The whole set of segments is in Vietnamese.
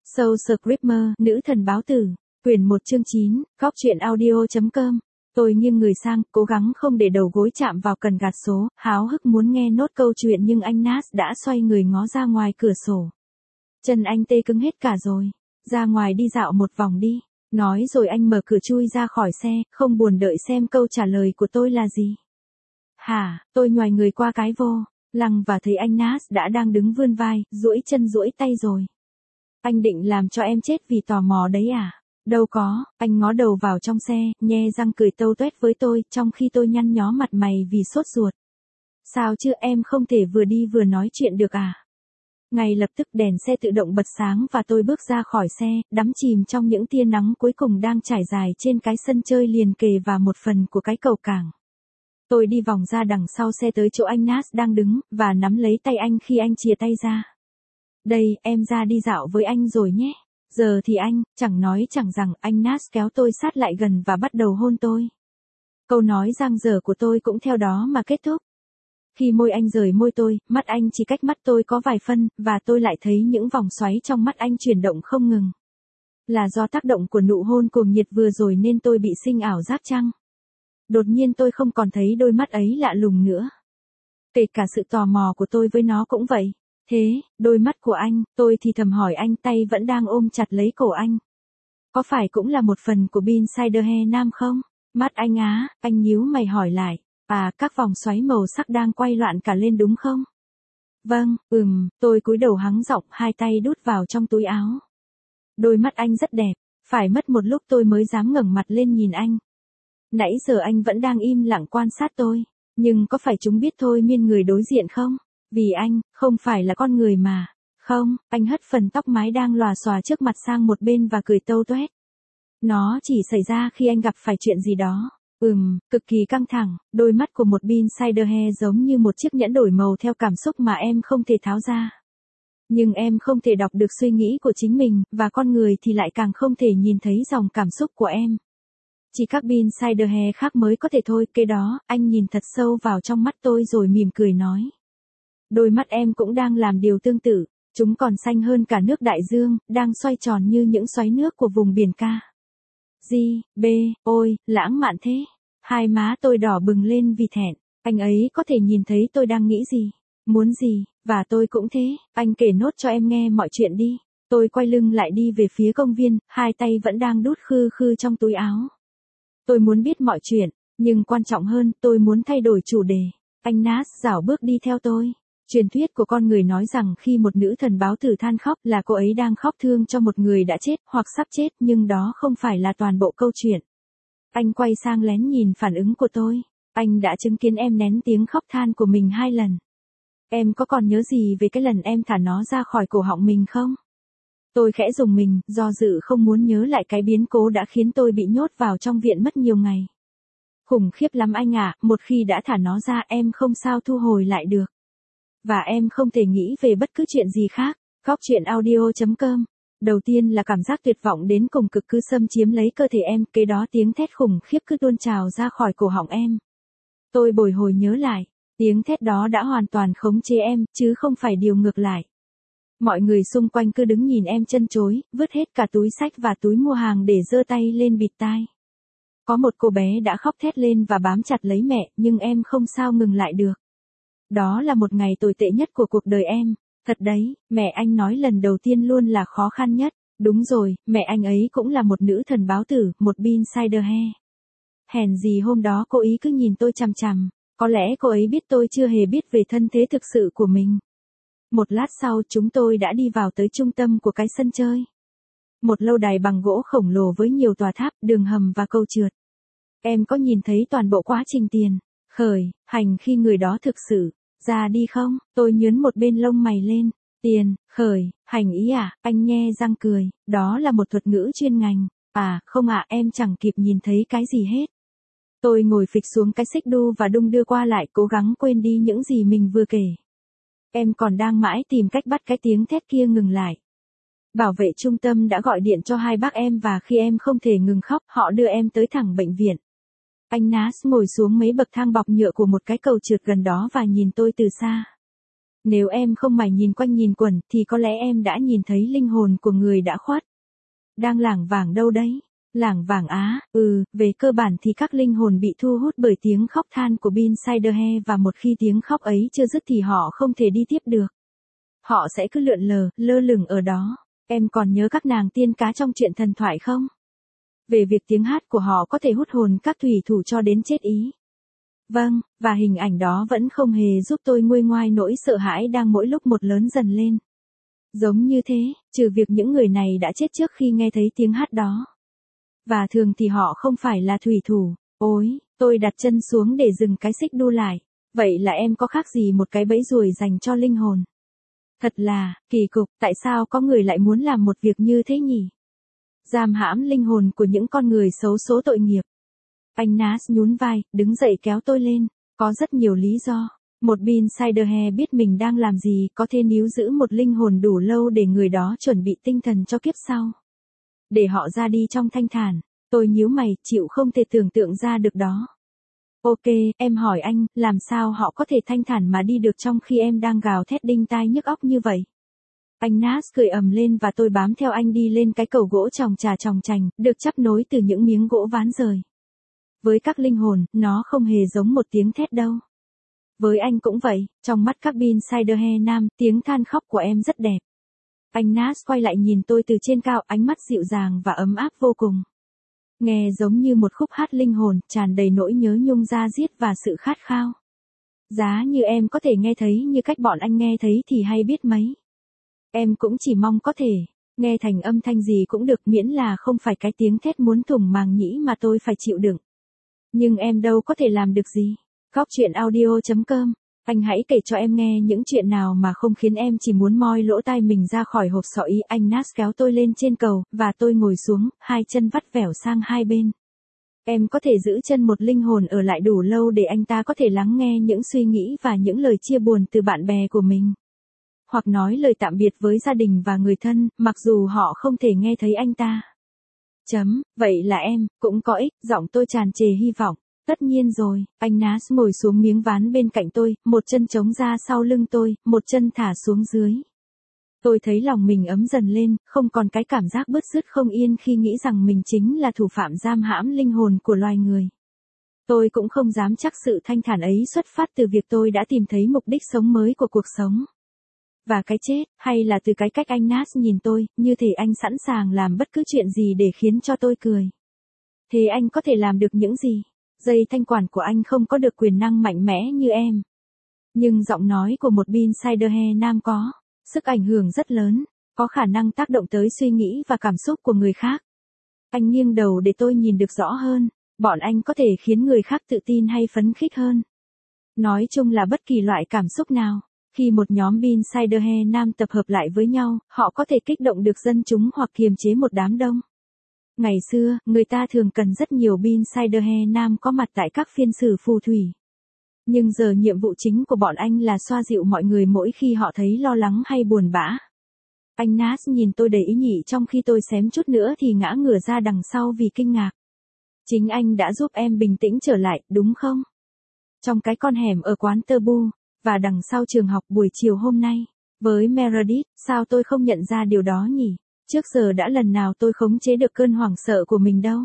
Soul Screamer, nữ thần báo tử, quyển 1 chương 9, góc truyện audio.com. Tôi nghiêng người sang, cố gắng không để đầu gối chạm vào cần gạt số, háo hức muốn nghe nốt câu chuyện nhưng anh Nas đã xoay người ngó ra ngoài cửa sổ. Chân anh tê cứng hết cả rồi. Ra ngoài đi dạo một vòng đi. Nói rồi anh mở cửa chui ra khỏi xe, không buồn đợi xem câu trả lời của tôi là gì. Hả, tôi nhoài người qua cái vô, lăng và thấy anh Nas đã đang đứng vươn vai, duỗi chân duỗi tay rồi. Anh định làm cho em chết vì tò mò đấy à? Đâu có, anh ngó đầu vào trong xe, nhe răng cười tâu tuét với tôi, trong khi tôi nhăn nhó mặt mày vì sốt ruột. Sao chứ em không thể vừa đi vừa nói chuyện được à? Ngay lập tức đèn xe tự động bật sáng và tôi bước ra khỏi xe, đắm chìm trong những tia nắng cuối cùng đang trải dài trên cái sân chơi liền kề và một phần của cái cầu cảng. Tôi đi vòng ra đằng sau xe tới chỗ anh Nas đang đứng, và nắm lấy tay anh khi anh chìa tay ra. Đây, em ra đi dạo với anh rồi nhé. Giờ thì anh, chẳng nói chẳng rằng, anh Nas kéo tôi sát lại gần và bắt đầu hôn tôi. Câu nói giang dở của tôi cũng theo đó mà kết thúc. Khi môi anh rời môi tôi, mắt anh chỉ cách mắt tôi có vài phân, và tôi lại thấy những vòng xoáy trong mắt anh chuyển động không ngừng. Là do tác động của nụ hôn cuồng nhiệt vừa rồi nên tôi bị sinh ảo giác chăng? Đột nhiên tôi không còn thấy đôi mắt ấy lạ lùng nữa. Kể cả sự tò mò của tôi với nó cũng vậy. Thế, đôi mắt của anh, tôi thì thầm hỏi anh, tay vẫn đang ôm chặt lấy cổ anh. Có phải cũng là một phần của Bean Siderhe Nam không? Mắt anh á, anh nhíu mày hỏi lại. À, các vòng xoáy màu sắc đang quay loạn cả lên đúng không? Vâng, tôi cúi đầu hắng giọng, hai tay đút vào trong túi áo. Đôi mắt anh rất đẹp, phải mất một lúc tôi mới dám ngẩng mặt lên nhìn anh. Nãy giờ anh vẫn đang im lặng quan sát tôi, nhưng có phải chúng biết thôi miên người đối diện không? Vì anh, không phải là con người mà. Không, anh hất phần tóc mái đang lòa xòa trước mặt sang một bên và cười tâu tuét. Nó chỉ xảy ra khi anh gặp phải chuyện gì đó. Cực kỳ căng thẳng, đôi mắt của một Bean Siderhe giống như một chiếc nhẫn đổi màu theo cảm xúc mà em không thể tháo ra. Nhưng em không thể đọc được suy nghĩ của chính mình, và con người thì lại càng không thể nhìn thấy dòng cảm xúc của em. Chỉ các Bean Siderhe khác mới có thể thôi, kế đó, anh nhìn thật sâu vào trong mắt tôi rồi mỉm cười nói. Đôi mắt em cũng đang làm điều tương tự, chúng còn xanh hơn cả nước đại dương, đang xoay tròn như những xoáy nước của vùng biển ca. Ôi, lãng mạn thế. Hai má tôi đỏ bừng lên vì thẹn, anh ấy có thể nhìn thấy tôi đang nghĩ gì, muốn gì, và tôi cũng thế, anh kể nốt cho em nghe mọi chuyện đi. Tôi quay lưng lại đi về phía công viên, hai tay vẫn đang đút khư khư trong túi áo. Tôi muốn biết mọi chuyện, nhưng quan trọng hơn, tôi muốn thay đổi chủ đề. Anh Nas rảo bước đi theo tôi. Truyền thuyết của con người nói rằng khi một nữ thần báo tử than khóc là cô ấy đang khóc thương cho một người đã chết hoặc sắp chết, nhưng đó không phải là toàn bộ câu chuyện. Anh quay sang lén nhìn phản ứng của tôi. Anh đã chứng kiến em nén tiếng khóc than của mình 2 lần. Em có còn nhớ gì về cái lần em thả nó ra khỏi cổ họng mình không? Tôi khẽ rùng mình, do dự không muốn nhớ lại cái biến cố đã khiến tôi bị nhốt vào trong viện mất nhiều ngày. Khủng khiếp lắm anh ạ, một khi đã thả nó ra em không sao thu hồi lại được. Và em không thể nghĩ về bất cứ chuyện gì khác. Góc truyện audio.com. Đầu tiên là cảm giác tuyệt vọng đến cùng cực cứ xâm chiếm lấy cơ thể em, kế đó tiếng thét khủng khiếp cứ tuôn trào ra khỏi cổ họng em. Tôi bồi hồi nhớ lại, tiếng thét đó đã hoàn toàn khống chế em, chứ không phải điều ngược lại. Mọi người xung quanh cứ đứng nhìn em chân chối, vứt hết cả túi xách và túi mua hàng để giơ tay lên bịt tai. Có một cô bé đã khóc thét lên và bám chặt lấy mẹ, nhưng em không sao ngừng lại được. Đó là một ngày tồi tệ nhất của cuộc đời em. Thật đấy, mẹ anh nói lần đầu tiên luôn là khó khăn nhất. Đúng rồi, mẹ anh ấy cũng là một nữ thần báo tử, một Bean Siderhe. Hèn gì hôm đó cô ấy cứ nhìn tôi chằm chằm. Có lẽ cô ấy biết tôi chưa hề biết về thân thế thực sự của mình. Một lát sau chúng tôi đã đi vào tới trung tâm của cái sân chơi. Một lâu đài bằng gỗ khổng lồ với nhiều tòa tháp, đường hầm và cầu trượt. Em có nhìn thấy toàn bộ quá trình tiền, khởi, hành khi người đó thực sự ra đi không? Tôi nhướn một bên lông mày lên. Tiền, khởi, hành ý à? Anh nhe răng cười. Đó là một thuật ngữ chuyên ngành. À, không ạ, em chẳng kịp nhìn thấy cái gì hết. Tôi ngồi phịch xuống cái xích đu và đung đưa qua lại, cố gắng quên đi những gì mình vừa kể. Em còn đang mãi tìm cách bắt cái tiếng thét kia ngừng lại. Bảo vệ trung tâm đã gọi điện cho hai bác em và khi em không thể ngừng khóc, họ đưa em tới thẳng bệnh viện. Anh Nas ngồi xuống mấy bậc thang bọc nhựa của một cái cầu trượt gần đó và nhìn tôi từ xa. Nếu em không mải nhìn quanh nhìn quẩn thì có lẽ em đã nhìn thấy linh hồn của người đã khuất. Đang lảng vảng đâu đấy? Lảng vảng á, về cơ bản thì các linh hồn bị thu hút bởi tiếng khóc than của Bin Siderhe và một khi tiếng khóc ấy chưa dứt thì họ không thể đi tiếp được. Họ sẽ cứ lượn lờ, lơ lửng ở đó. Em còn nhớ các nàng tiên cá trong truyện thần thoại không? Về việc tiếng hát của họ có thể hút hồn các thủy thủ cho đến chết ý. Vâng, và hình ảnh đó vẫn không hề giúp tôi nguôi ngoai nỗi sợ hãi đang mỗi lúc một lớn dần lên. Giống như thế, trừ việc những người này đã chết trước khi nghe thấy tiếng hát đó. Và thường thì họ không phải là thủy thủ. Ôi, tôi đặt chân xuống để dừng cái xích đu lại. Vậy là em có khác gì một cái bẫy ruồi dành cho linh hồn? Thật là, kỳ cục, tại sao có người lại muốn làm một việc như thế nhỉ? Giam hãm linh hồn của những con người xấu số tội nghiệp. Anh Nas nhún vai, đứng dậy kéo tôi lên. Có rất nhiều lý do. Một Bin Siderhe biết mình đang làm gì, có thể níu giữ một linh hồn đủ lâu để người đó chuẩn bị tinh thần cho kiếp sau. Để họ ra đi trong thanh thản. Tôi nhíu mày, chịu không thể tưởng tượng ra được đó. Ok, em hỏi anh, làm sao họ có thể thanh thản mà đi được trong khi em đang gào thét đinh tai nhức óc như vậy? Anh Nas cười ầm lên và tôi bám theo anh đi lên cái cầu gỗ chòng chành, được chắp nối từ những miếng gỗ ván rời. Với các linh hồn, nó không hề giống một tiếng thét đâu. Với anh cũng vậy, trong mắt các Bin Siderhe nam, tiếng than khóc của em rất đẹp. Anh Nas quay lại nhìn tôi từ trên cao, ánh mắt dịu dàng và ấm áp vô cùng. Nghe giống như một khúc hát linh hồn, tràn đầy nỗi nhớ nhung da diết và sự khát khao. Giá như em có thể nghe thấy như cách bọn anh nghe thấy thì hay biết mấy. Em cũng chỉ mong có thể, nghe thành âm thanh gì cũng được miễn là không phải cái tiếng thét muốn thủng màng nhĩ mà tôi phải chịu đựng. Nhưng em đâu có thể làm được gì. Góc truyện audio.com. Anh hãy kể cho em nghe những chuyện nào mà không khiến em chỉ muốn moi lỗ tai mình ra khỏi hộp sọ ý. Anh Nas kéo tôi lên trên cầu, và tôi ngồi xuống, hai chân vắt vẻo sang hai bên. Em có thể giữ chân một linh hồn ở lại đủ lâu để anh ta có thể lắng nghe những suy nghĩ và những lời chia buồn từ bạn bè của mình. Hoặc nói lời tạm biệt với gia đình và người thân, mặc dù họ không thể nghe thấy anh ta. Vậy là em, cũng có ích, giọng tôi tràn trề hy vọng. Tất nhiên rồi, anh Nas ngồi xuống miếng ván bên cạnh tôi, một chân chống ra sau lưng tôi, một chân thả xuống dưới. Tôi thấy lòng mình ấm dần lên, không còn cái cảm giác bứt rứt không yên khi nghĩ rằng mình chính là thủ phạm giam hãm linh hồn của loài người. Tôi cũng không dám chắc sự thanh thản ấy xuất phát từ việc tôi đã tìm thấy mục đích sống mới của cuộc sống. Và cái chết, hay là từ cái cách anh Nas nhìn tôi, như thể anh sẵn sàng làm bất cứ chuyện gì để khiến cho tôi cười. Thế anh có thể làm được những gì? Dây thanh quản của anh không có được quyền năng mạnh mẽ như em. Nhưng giọng nói của một Bin Siderhe nam có sức ảnh hưởng rất lớn, có khả năng tác động tới suy nghĩ và cảm xúc của người khác. Anh nghiêng đầu để tôi nhìn được rõ hơn. Bọn anh có thể khiến người khác tự tin hay phấn khích hơn. Nói chung là bất kỳ loại cảm xúc nào. Khi một nhóm Bin Siderhe nam tập hợp lại với nhau, họ có thể kích động được dân chúng hoặc kiềm chế một đám đông. Ngày xưa, người ta thường cần rất nhiều Bin Siderhe nam có mặt tại các phiên xử phù thủy. Nhưng giờ nhiệm vụ chính của bọn anh là xoa dịu mọi người mỗi khi họ thấy lo lắng hay buồn bã. Anh Nas nhìn tôi đầy ý nhị trong khi tôi xém chút nữa thì ngã ngửa ra đằng sau vì kinh ngạc. Chính anh đã giúp em bình tĩnh trở lại, đúng không? Trong cái con hẻm ở quán Tơ-bu, và đằng sau trường học buổi chiều hôm nay. Với Meredith, sao tôi không nhận ra điều đó nhỉ? Trước giờ đã lần nào tôi khống chế được cơn hoảng sợ của mình đâu.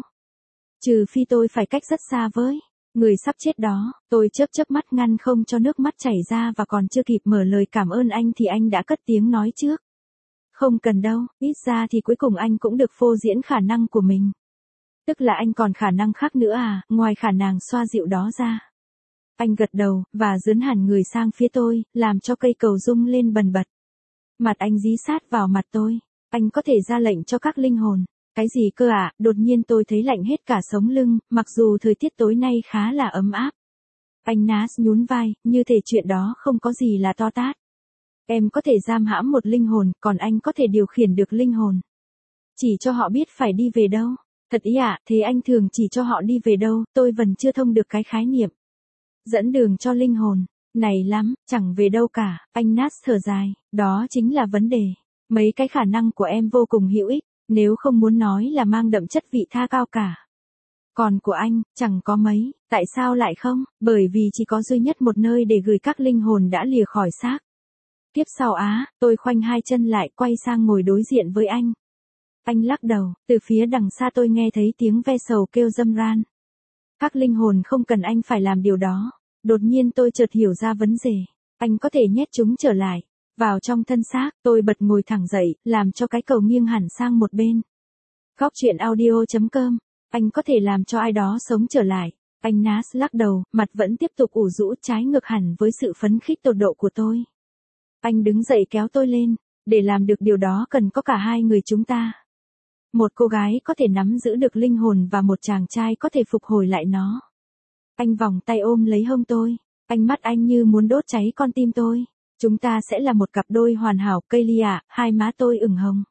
Trừ phi tôi phải cách rất xa với người sắp chết đó. Tôi chớp mắt ngăn không cho nước mắt chảy ra và còn chưa kịp mở lời cảm ơn anh thì anh đã cất tiếng nói trước. Không cần đâu, ít ra thì cuối cùng anh cũng được phô diễn khả năng của mình. Tức là anh còn khả năng khác nữa à, ngoài khả năng xoa dịu đó ra. Anh gật đầu, và dướn hẳn người sang phía tôi, làm cho cây cầu rung lên bần bật. Mặt anh dí sát vào mặt tôi. Anh có thể ra lệnh cho các linh hồn. Cái gì cơ ạ? Đột nhiên tôi thấy lạnh hết cả sống lưng, mặc dù thời tiết tối nay khá là ấm áp. Anh Nas nhún vai, như thể chuyện đó không có gì là to tát. Em có thể giam hãm một linh hồn, còn anh có thể điều khiển được linh hồn. Chỉ cho họ biết phải đi về đâu. Thật ý ạ, thế anh thường chỉ cho họ đi về đâu, tôi vẫn chưa thông được cái khái niệm. Dẫn đường cho linh hồn. Này lắm, chẳng về đâu cả, anh Nas thở dài, đó chính là vấn đề. Mấy cái khả năng của em vô cùng hữu ích, nếu không muốn nói là mang đậm chất vị tha cao cả. Còn của anh, chẳng có mấy, tại sao lại không? Bởi vì chỉ có duy nhất một nơi để gửi các linh hồn đã lìa khỏi xác. Tiếp sau tôi khoanh hai chân lại quay sang ngồi đối diện với anh. Anh lắc đầu, từ phía đằng xa tôi nghe thấy tiếng ve sầu kêu râm ran. Các linh hồn không cần anh phải làm điều đó. Đột nhiên tôi chợt hiểu ra vấn đề. Anh có thể nhét chúng trở lại vào trong thân xác. Tôi bật ngồi thẳng dậy, làm cho cái cầu nghiêng hẳn sang một bên. Góc truyện audio.com. Anh có thể làm cho ai đó sống trở lại. Anh Nas lắc đầu, mặt vẫn tiếp tục ủ rũ trái ngược hẳn với sự phấn khích tột độ của tôi. Anh đứng dậy kéo tôi lên. Để làm được điều đó cần có cả hai người chúng ta. Một cô gái có thể nắm giữ được linh hồn và một chàng trai có thể phục hồi lại nó. Anh vòng tay ôm lấy hông tôi. Ánh mắt anh như muốn đốt cháy con tim tôi. Chúng ta sẽ là một cặp đôi hoàn hảo, Kaylee ạ, hai má tôi ửng hồng.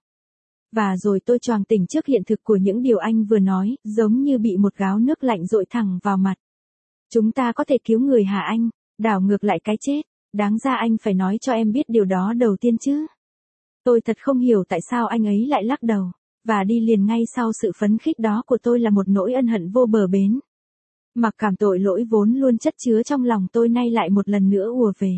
Và rồi tôi choàng tỉnh trước hiện thực của những điều anh vừa nói, giống như bị một gáo nước lạnh dội thẳng vào mặt. Chúng ta có thể cứu người hả anh? Đảo ngược lại cái chết. Đáng ra anh phải nói cho em biết điều đó đầu tiên chứ. Tôi thật không hiểu tại sao anh ấy lại lắc đầu. Và đi liền ngay sau sự phấn khích đó của tôi là một nỗi ân hận vô bờ bến. Mặc cảm tội lỗi vốn luôn chất chứa trong lòng tôi nay lại một lần nữa ùa về.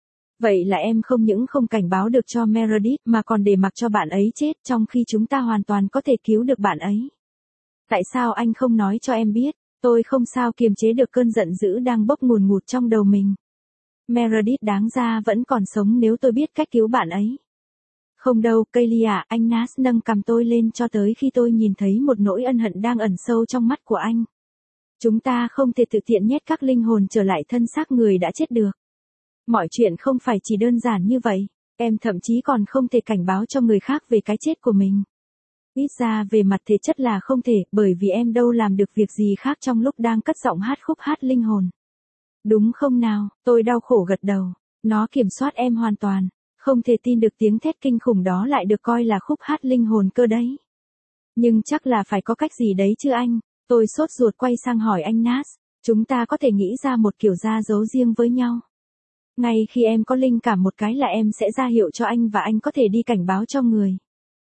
Vậy là em không những không cảnh báo được cho Meredith mà còn để mặc cho bạn ấy chết trong khi chúng ta hoàn toàn có thể cứu được bạn ấy. Tại sao anh không nói cho em biết? Tôi không sao kiềm chế được cơn giận dữ đang bốc ngùn ngụt trong đầu mình. Meredith đáng ra vẫn còn sống nếu tôi biết cách cứu bạn ấy. Không đâu, Kaylee ạ, anh Nas nâng cằm tôi lên cho tới khi tôi nhìn thấy một nỗi ân hận đang ẩn sâu trong mắt của anh. Chúng ta không thể tự tiện nhét các linh hồn trở lại thân xác người đã chết được. Mọi chuyện không phải chỉ đơn giản như vậy, em thậm chí còn không thể cảnh báo cho người khác về cái chết của mình. Ít ra về mặt thể chất là không thể, bởi vì em đâu làm được việc gì khác trong lúc đang cất giọng hát khúc hát linh hồn. Đúng không nào, tôi đau khổ gật đầu, nó kiểm soát em hoàn toàn. Không thể tin được tiếng thét kinh khủng đó lại được coi là khúc hát linh hồn cơ đấy. Nhưng chắc là phải có cách gì đấy chứ anh. Tôi sốt ruột quay sang hỏi anh Nas. Chúng ta có thể nghĩ ra một kiểu ra dấu riêng với nhau. Ngay khi em có linh cảm một cái là em sẽ ra hiệu cho anh và anh có thể đi cảnh báo cho người.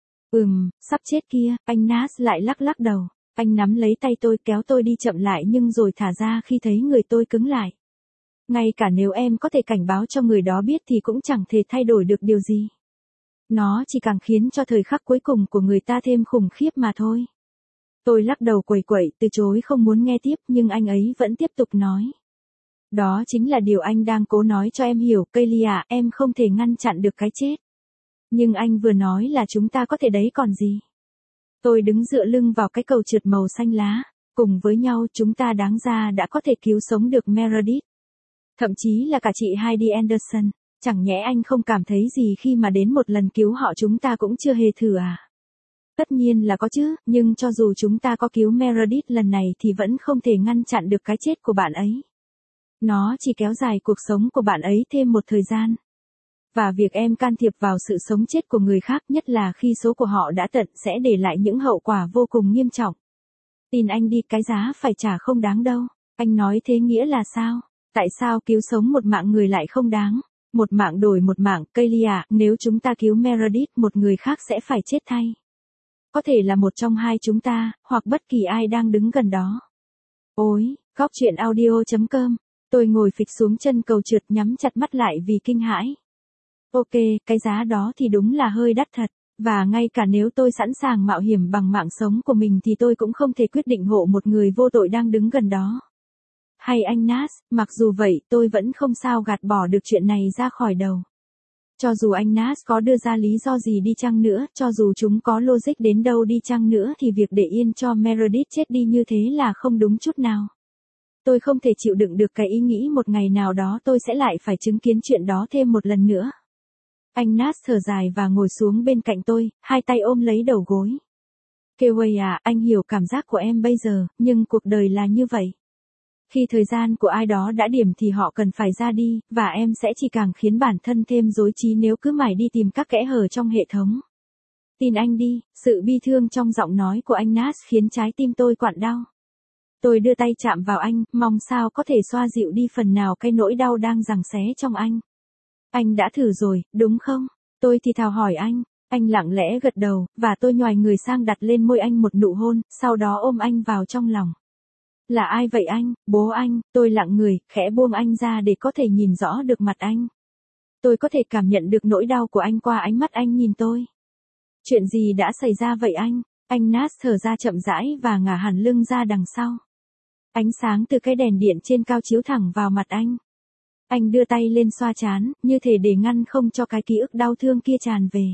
Sắp chết kia, anh Nas lại lắc lắc đầu. Anh nắm lấy tay tôi kéo tôi đi chậm lại nhưng rồi thả ra khi thấy người tôi cứng lại. Ngay cả nếu em có thể cảnh báo cho người đó biết thì cũng chẳng thể thay đổi được điều gì. Nó chỉ càng khiến cho thời khắc cuối cùng của người ta thêm khủng khiếp mà thôi. Tôi lắc đầu quẩy quẩy từ chối không muốn nghe tiếp nhưng anh ấy vẫn tiếp tục nói. Đó chính là điều anh đang cố nói cho em hiểu, Kaylee ạ, em không thể ngăn chặn được cái chết. Nhưng anh vừa nói là chúng ta có thể đấy còn gì. Tôi đứng dựa lưng vào cái cầu trượt màu xanh lá. Cùng với nhau chúng ta đáng ra đã có thể cứu sống được Meredith. Thậm chí là cả chị Heidi Anderson, chẳng nhẽ anh không cảm thấy gì khi mà đến một lần cứu họ chúng ta cũng chưa hề thử à? Tất nhiên là có chứ, nhưng cho dù chúng ta có cứu Meredith lần này thì vẫn không thể ngăn chặn được cái chết của bạn ấy. Nó chỉ kéo dài cuộc sống của bạn ấy thêm một thời gian. Và việc em can thiệp vào sự sống chết của người khác nhất là khi số của họ đã tận sẽ để lại những hậu quả vô cùng nghiêm trọng. Tin anh đi, cái giá phải trả không đáng đâu. Anh nói thế nghĩa là sao? Tại sao cứu sống một mạng người lại không đáng? Một mạng đổi một mạng, Kaylee ạ, nếu chúng ta cứu Meredith một người khác sẽ phải chết thay. Có thể là một trong hai chúng ta, hoặc bất kỳ ai đang đứng gần đó. Ôi, góc truyện audio.com. Tôi ngồi phịch xuống chân cầu trượt nhắm chặt mắt lại vì kinh hãi. Ok, cái giá đó thì đúng là hơi đắt thật. Và ngay cả nếu tôi sẵn sàng mạo hiểm bằng mạng sống của mình thì tôi cũng không thể quyết định hộ một người vô tội đang đứng gần đó. Hay anh Nas, mặc dù vậy tôi vẫn không sao gạt bỏ được chuyện này ra khỏi đầu. Cho dù anh Nas có đưa ra lý do gì đi chăng nữa, cho dù chúng có logic đến đâu đi chăng nữa thì việc để yên cho Meredith chết đi như thế là không đúng chút nào. Tôi không thể chịu đựng được cái ý nghĩ một ngày nào đó tôi sẽ lại phải chứng kiến chuyện đó thêm một lần nữa. Anh Nas thở dài và ngồi xuống bên cạnh tôi, hai tay ôm lấy đầu gối. Keway à, anh hiểu cảm giác của em bây giờ, nhưng cuộc đời là như vậy. Khi thời gian của ai đó đã điểm thì họ cần phải ra đi, và em sẽ chỉ càng khiến bản thân thêm rối trí nếu cứ mải đi tìm các kẽ hở trong hệ thống. Tin anh đi, sự bi thương trong giọng nói của anh Nas khiến trái tim tôi quặn đau. Tôi đưa tay chạm vào anh, mong sao có thể xoa dịu đi phần nào cái nỗi đau đang giằng xé trong anh. Anh đã thử rồi, đúng không? Tôi thì thào hỏi anh lặng lẽ gật đầu, và tôi nhoài người sang đặt lên môi anh một nụ hôn, sau đó ôm anh vào trong lòng. Là ai vậy anh, bố anh? Tôi lặng người, khẽ buông anh ra để có thể nhìn rõ được mặt anh. Tôi có thể cảm nhận được nỗi đau của anh qua ánh mắt anh nhìn tôi. Chuyện gì đã xảy ra vậy anh? Anh Nat thở ra chậm rãi và ngả hẳn lưng ra đằng sau. Ánh sáng từ cái đèn điện trên cao chiếu thẳng vào mặt anh. Anh đưa tay lên xoa trán, như thể để ngăn không cho cái ký ức đau thương kia tràn về.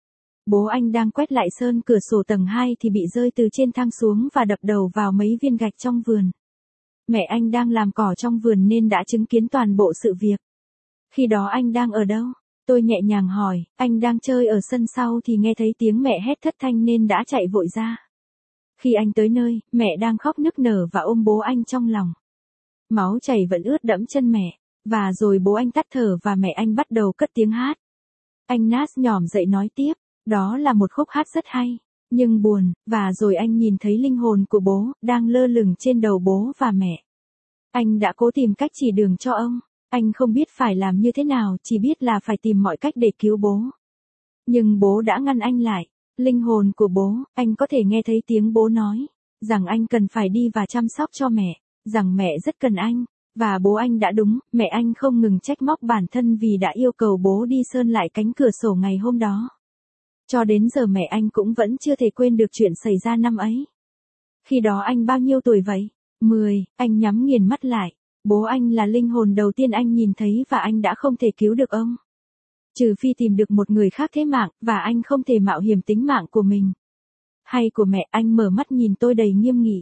Bố anh đang quét lại sơn cửa sổ tầng 2 thì bị rơi từ trên thang xuống và đập đầu vào mấy viên gạch trong vườn. Mẹ anh đang làm cỏ trong vườn nên đã chứng kiến toàn bộ sự việc. Khi đó anh đang ở đâu? Tôi nhẹ nhàng hỏi, anh đang chơi ở sân sau thì nghe thấy tiếng mẹ hét thất thanh nên đã chạy vội ra. Khi anh tới nơi, mẹ đang khóc nức nở và ôm bố anh trong lòng. Máu chảy vẫn ướt đẫm chân mẹ, và rồi bố anh tắt thở và mẹ anh bắt đầu cất tiếng hát. Anh Nat nhỏm dậy nói tiếp, đó là một khúc hát rất hay, nhưng buồn, và rồi anh nhìn thấy linh hồn của bố, đang lơ lửng trên đầu bố và mẹ. Anh đã cố tìm cách chỉ đường cho ông. Anh không biết phải làm như thế nào, chỉ biết là phải tìm mọi cách để cứu bố. Nhưng bố đã ngăn anh lại. Linh hồn của bố, anh có thể nghe thấy tiếng bố nói, rằng anh cần phải đi và chăm sóc cho mẹ, rằng mẹ rất cần anh, và bố anh đã đúng, mẹ anh không ngừng trách móc bản thân vì đã yêu cầu bố đi sơn lại cánh cửa sổ ngày hôm đó. Cho đến giờ mẹ anh cũng vẫn chưa thể quên được chuyện xảy ra năm ấy. Khi đó anh bao nhiêu tuổi vậy? 10, anh nhắm nghiền mắt lại. Bố anh là linh hồn đầu tiên anh nhìn thấy và anh đã không thể cứu được ông. Trừ phi tìm được một người khác thế mạng, và anh không thể mạo hiểm tính mạng của mình. Hay của mẹ, anh mở mắt nhìn tôi đầy nghiêm nghị.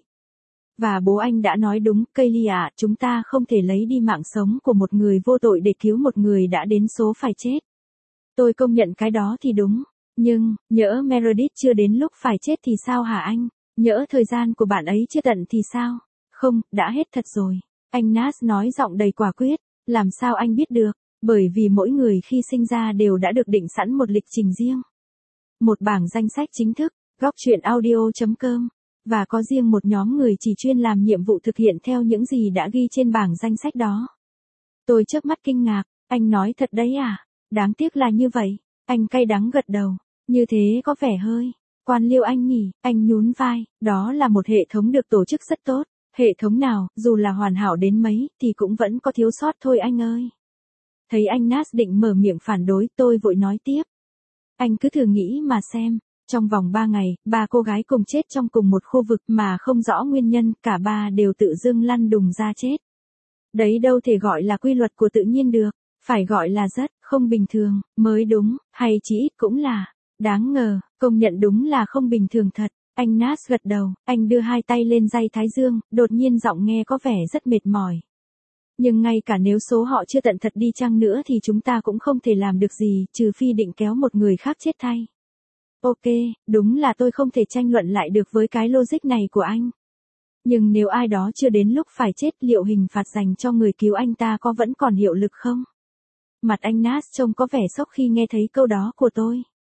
Và bố anh đã nói đúng, Kaylee ạ, chúng ta không thể lấy đi mạng sống của một người vô tội để cứu một người đã đến số phải chết. Tôi công nhận cái đó thì đúng. Nhưng, nhỡ Meredith chưa đến lúc phải chết thì sao hả anh? Nhỡ thời gian của bạn ấy chưa tận thì sao? Không, đã hết thật rồi. Anh Nat nói giọng đầy quả quyết. Làm sao anh biết được? Bởi vì mỗi người khi sinh ra đều đã được định sẵn một lịch trình riêng. Một bảng danh sách chính thức, góc truyện audio.com. Và có riêng một nhóm người chỉ chuyên làm nhiệm vụ thực hiện theo những gì đã ghi trên bảng danh sách đó. Tôi chớp mắt kinh ngạc. Anh nói thật đấy à? Đáng tiếc là như vậy. Anh cay đắng gật đầu. Như thế có vẻ hơi quan liêu anh nhỉ? Anh nhún vai. Đó là một hệ thống được tổ chức rất tốt. Hệ thống nào, dù là hoàn hảo đến mấy, thì cũng vẫn có thiếu sót thôi anh ơi. Thấy anh Nat định mở miệng phản đối, tôi vội nói tiếp. Anh cứ thử nghĩ mà xem, trong vòng 3 ngày, 3 cô gái cùng chết trong cùng một khu vực mà không rõ nguyên nhân, cả ba đều tự dưng lăn đùng ra chết. Đấy đâu thể gọi là quy luật của tự nhiên được, phải gọi là rất không bình thường, mới đúng, hay chỉ ít cũng là đáng ngờ, công nhận đúng là không bình thường thật. Anh Nat gật đầu, anh đưa hai tay lên dây thái dương, đột nhiên giọng nghe có vẻ rất mệt mỏi. Nhưng ngay cả nếu số họ chưa tận thật đi chăng nữa thì chúng ta cũng không thể làm được gì, trừ phi định kéo một người khác chết thay. Ok, đúng là tôi không thể tranh luận lại được với cái logic này của anh. Nhưng nếu ai đó chưa đến lúc phải chết, liệu hình phạt dành cho người cứu anh ta có vẫn còn hiệu lực không? Mặt anh Nat trông có vẻ sốc khi nghe thấy câu đó của tôi.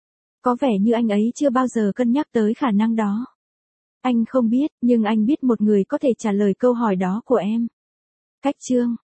Có vẻ như anh ấy chưa bao giờ cân nhắc tới khả năng đó. Anh không biết, nhưng anh biết một người có thể trả lời câu hỏi đó của em. Cách chương